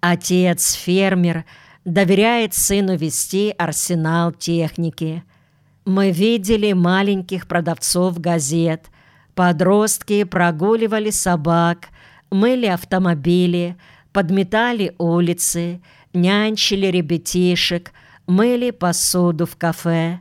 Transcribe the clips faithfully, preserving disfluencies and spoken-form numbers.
Отец-фермер доверяет сыну вести арсенал техники. Мы видели маленьких продавцов газет. Подростки прогуливали собак, мыли автомобили, подметали улицы, нянчили ребятишек, мыли посуду в кафе.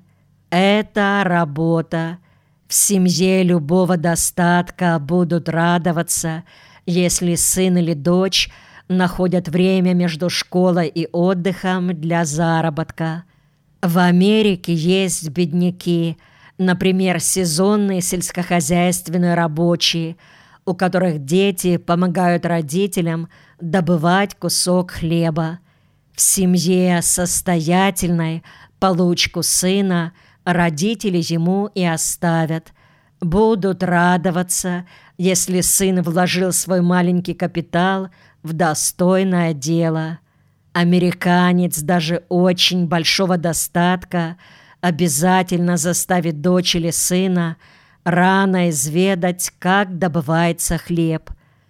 Это работа. В семье любого достатка будут радоваться, если сын или дочь находят время между школой и отдыхом для заработка. В Америке есть бедняки, например, сезонные сельскохозяйственные рабочие, у которых дети помогают родителям добывать кусок хлеба. В семье состоятельной получку сына родители ему и оставят. Будут радоваться, если сын вложил свой маленький капитал в достойное дело. Американец даже очень большого достатка обязательно заставит дочь или сына рано изведать, как добывается хлеб.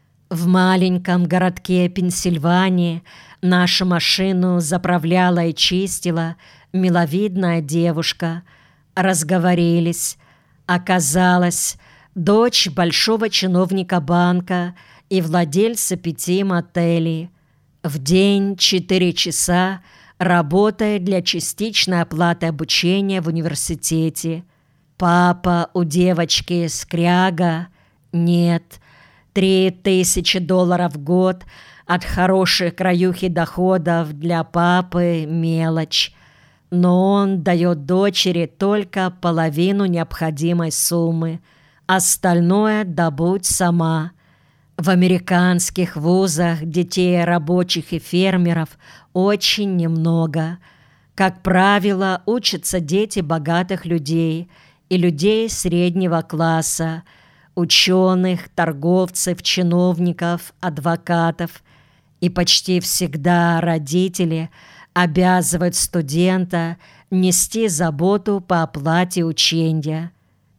В маленьком городке Пенсильвании нашу машину заправляла и чистила миловидная девушка. Разговорились. Оказалось, дочь большого чиновника банка и владельца пяти мотелей. В день четыре часа работает для частичной оплаты обучения в университете. Папа у девочки скряга? Нет. Три тысячи долларов в год от хорошей краюхи доходов для папы мелочь. Но он дает дочери только половину необходимой суммы. Остальное добудь сама. В американских вузах детей рабочих и фермеров очень немного. Как правило, учатся дети богатых людей и людей среднего класса, ученых, торговцев, чиновников, адвокатов. И почти всегда родители обязывают студента нести заботу по оплате учения.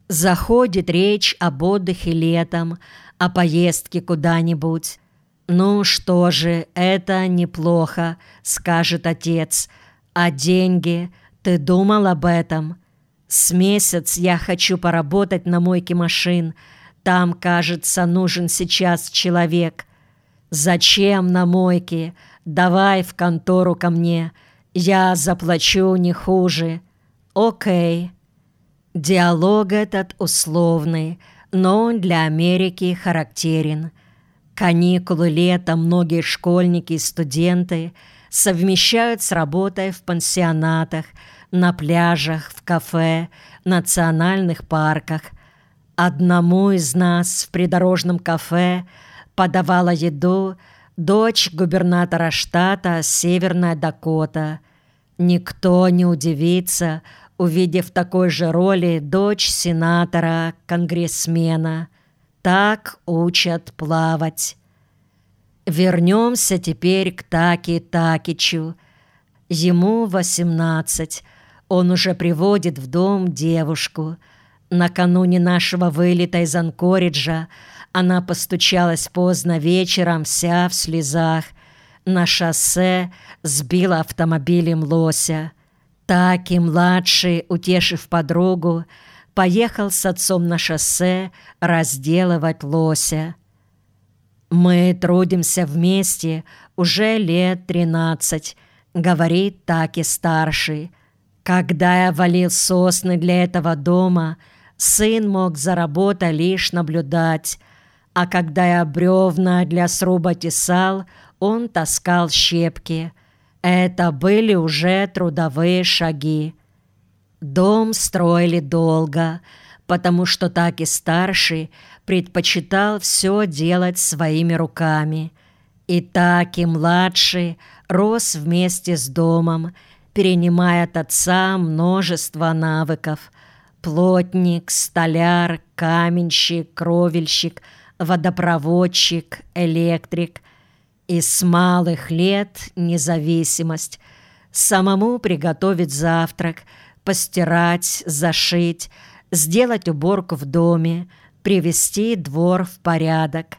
Заходит речь об отдыхе летом, о поездке куда-нибудь. «Ну что же, это неплохо», — скажет отец. «А деньги? Ты думал об этом? С месяц я хочу поработать на мойке машин. Там, кажется, нужен сейчас человек». «Зачем на мойке? Давай в контору ко мне. Я заплачу не хуже». «Окей». Диалог этот условный, но он для Америки характерен. Каникулы лета многие школьники и студенты совмещают с работой в пансионатах, на пляжах, в кафе, национальных парках. Одному из нас в придорожном кафе подавала еду дочь губернатора штата Северная Дакота. Никто не удивится, увидев в такой же роли дочь сенатора, конгрессмена. Так учат плавать. Вернемся теперь к Таки Такичу. Ему восемнадцать. Он уже приводит в дом девушку. Накануне нашего вылета из Анкориджа она постучалась поздно вечером, вся в слезах. На шоссе сбила автомобилем лося. Таки-младший, утешив подругу, поехал с отцом на шоссе разделывать лося. «Мы трудимся вместе уже лет тринадцать», — говорит Таки-старший. «Когда я валил сосны для этого дома, сын мог за работой лишь наблюдать, а когда я бревна для сруба тесал, он таскал щепки. Это были уже трудовые шаги». Дом строили долго, потому что Таки-старший предпочитал все делать своими руками. И Таки-младший рос вместе с домом, перенимая от отца множество навыков. Плотник, столяр, каменщик, кровельщик, водопроводчик, электрик. И с малых лет независимость. Самому приготовить завтрак, постирать, зашить, сделать уборку в доме, привести двор в порядок.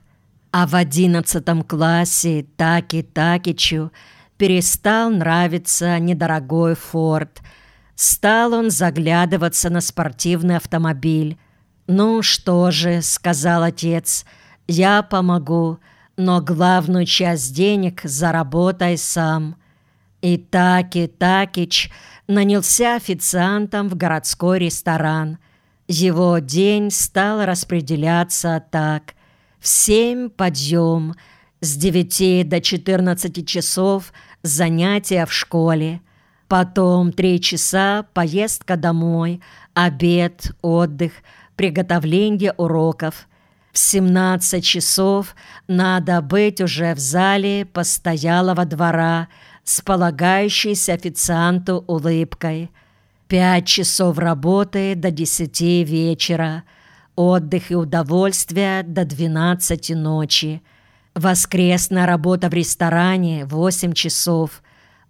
А в одиннадцатом классе Таки Такичу перестал нравиться недорогой «Форд». Стал он заглядываться на спортивный автомобиль. «Ну что же», — сказал отец, — «я помогу, но главную часть денег заработай сам». И Таки Такич нанялся официантом в городской ресторан. Его день стал распределяться так. В семь подъем, с девяти до четырнадцати часов занятия в школе, потом три часа поездка домой, обед, отдых, приготовление уроков. В семнадцать часов надо быть уже в зале постоялого двора с полагающейся официанту улыбкой. Пять часов работы до десяти вечера, отдых и удовольствие до двенадцати ночи. Воскресная работа в ресторане восемь часов,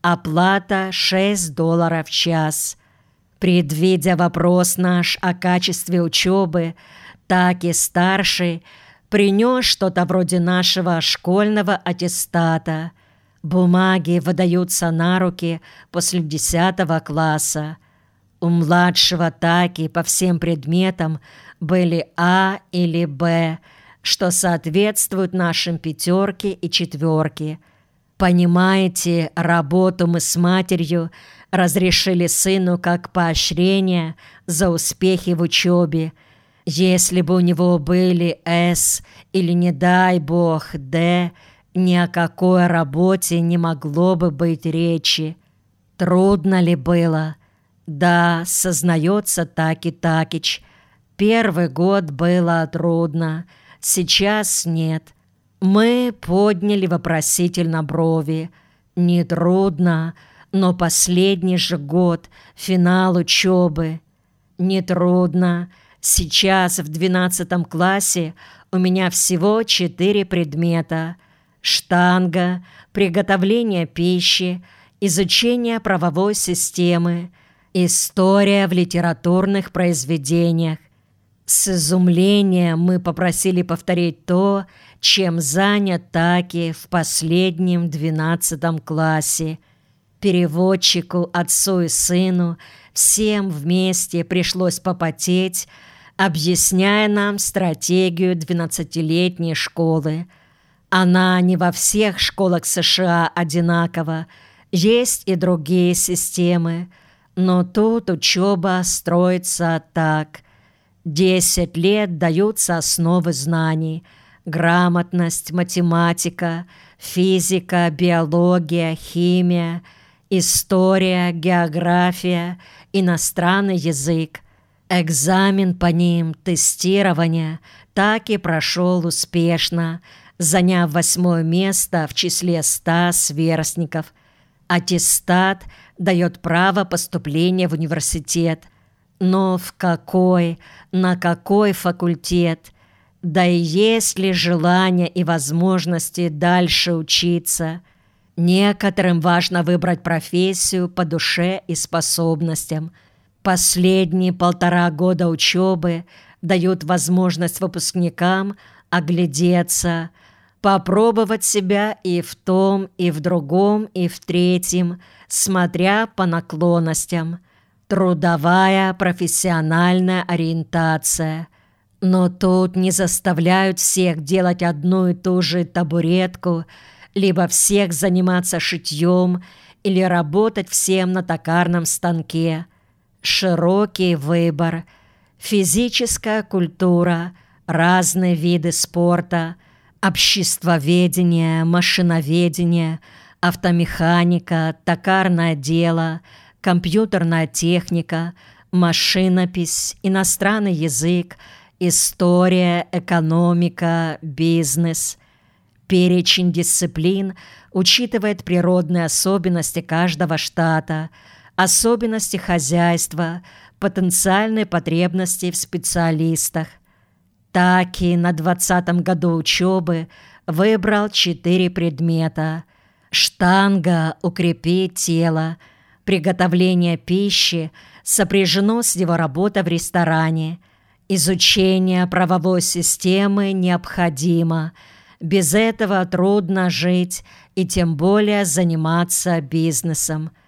оплата шесть долларов в час. Предвидя вопрос наш о качестве учебы, Таки старший принес что-то вроде нашего школьного аттестата. Бумаги выдаются на руки после десятого класса. У младшего Таки по всем предметам были А или Б, что соответствует нашим пятерке и четверке. Понимаете, работу мы с матерью разрешили сыну как поощрение за успехи в учебе. Если бы у него были С или, не дай бог, Д, ни о какой работе не могло бы быть речи. Трудно ли было? Да, сознается Таки Такич. Первый год было трудно, сейчас нет. Мы подняли вопросительно брови. Не трудно, но последний же год, финал учебы. Не трудно. Сейчас в двенадцатом классе у меня всего четыре предмета: штанга, приготовление пищи, изучение правовой системы, история в литературных произведениях. С изумлением мы попросили повторить то, чем занят Таки в последнем двенадцатом классе. Переводчику, отцу и сыну всем вместе пришлось попотеть, объясняя нам стратегию двенадцатилетней школы. Она не во всех школах США одинакова, есть и другие системы, но тут учеба строится так. Десять лет даются основы знаний: грамотность, математика, физика, биология, химия, история, география, иностранный язык. Экзамен по ним, тестирование, так и прошел успешно, заняв восьмое место в числе ста сверстников. Аттестат дает право поступления в университет. Но в какой, на какой факультет? Да и есть ли желание и возможности дальше учиться? Некоторым важно выбрать профессию по душе и способностям. Последние полтора года учебы дают возможность выпускникам оглядеться, попробовать себя и в том, и в другом, и в третьем, смотря по наклонностям. Трудовая профессиональная ориентация. Но тут не заставляют всех делать одну и ту же табуретку, либо всех заниматься шитьем или работать всем на токарном станке. Широкий выбор, физическая культура, разные виды спорта, обществоведение, машиноведение, автомеханика, токарное дело, компьютерная техника, машинопись, иностранный язык, история, экономика, бизнес. Перечень дисциплин учитывает природные особенности каждого штата, особенности хозяйства, потенциальные потребности в специалистах. Таки на двадцатом году учебы выбрал четыре предмета: штанга – укрепить тело, приготовление пищи сопряжено с его работой в ресторане, изучение правовой системы необходимо, Без этого трудно жить и тем более заниматься бизнесом.